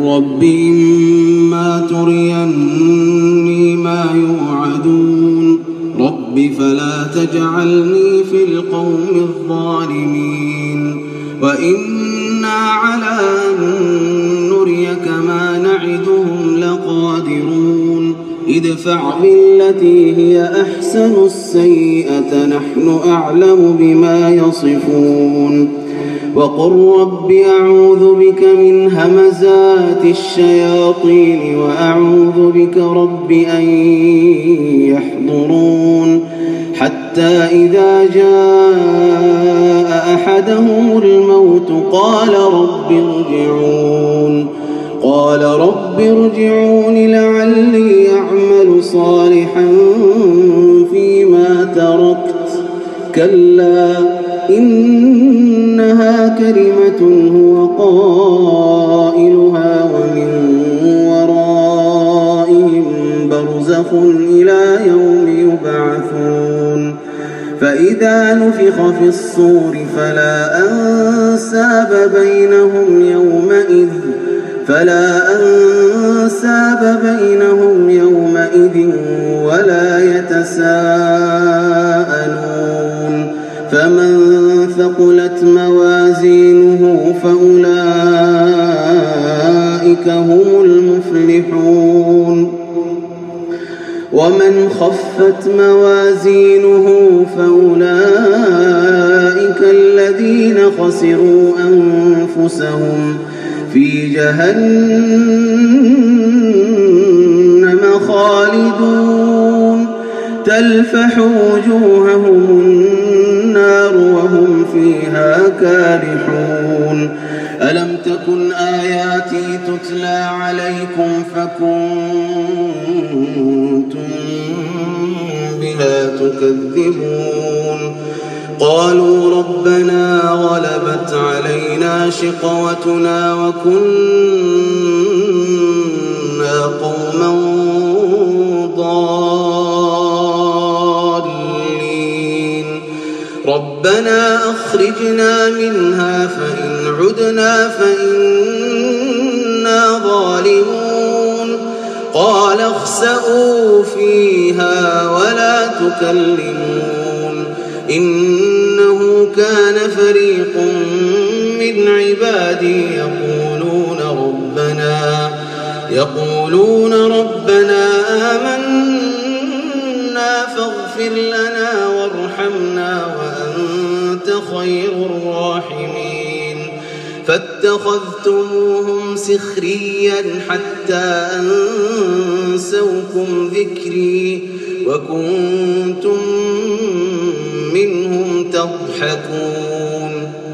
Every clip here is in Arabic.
رب إما تريني ما يوعدون رب فلا تجعلني في القوم الظالمين وإنا على أن نريك ما نعدهم لقادرون ادفع بالتي هي أحسن السيئة نحن أعلم بما يصفون وقل رب أعوذ بك من همزات الشياطين وأعوذ بك رب أن يحضرون حتى إذا جاء أحدهم الموت قال رب ارجعون لعلي أعمل صالحا فيما تركت كلا إنها كلمة هو قائلها ومن ورائهم برزخ إلى يوم يبعثون فإذا نفخ في الصور فلا أنساب بينهم يومئذ ولا يتساءلون فمن ثقلت موازينه فأولئك هم المفلحون ومن خفت موازينه فأولئك الذين خسروا أنفسهم في جهنم خالدون تلفح وجوههم النار وهم فيها كالحون ألم تكن آياتي تتلى عليكم فكنتم بها تكذبون قالوا ربنا غلبت علينا شقوتنا وكنا قوما ضالين ربنا أخرجنا منها فإن عدنا فإنا ظالمون قال اخسئوا فيها ولا تكلمون إنه كان فريق من عبادي يقولون ربنا آمنا فاغفر لنا وارحمنا وأنت خير الراحمين فاتخذتموهم سخريا حتى أنسوكم ذكري وكنتم منهم تضحكون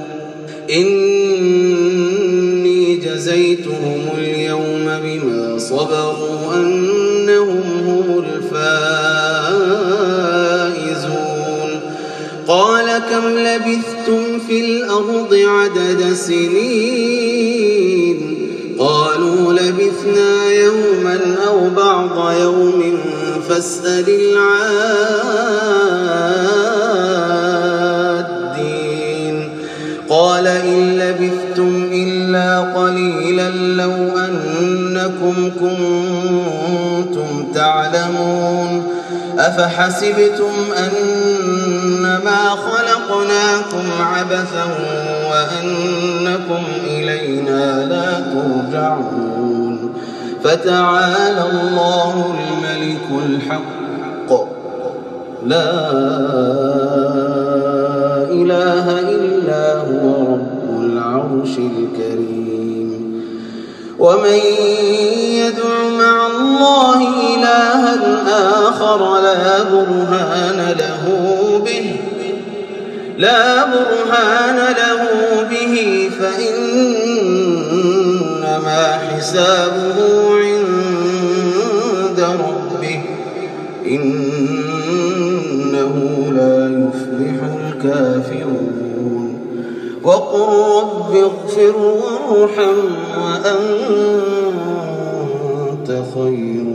إني جزيتهم اليوم بما صبروا أنهم هم الفائزون قال كم لبثتم في الأرض عدد سنين قالوا لبثنا يوما أو بعض يوم فاسأل العادين قال إن لبثتم إلا قليلا لو أنكم كنتم تعلمون أفحسبتم أنما خلقناكم عبثا وأنكم إلينا لا ترجعون فتعالى الله الملك الحق لا إله إلا هو رب العرش الكريم ومن يدع مع الله إلها آخر لا برهان له به فإنما حسابه عند ربه إنه لا يفلح الكافرون وقل رب اغفر وارحم وأنت خير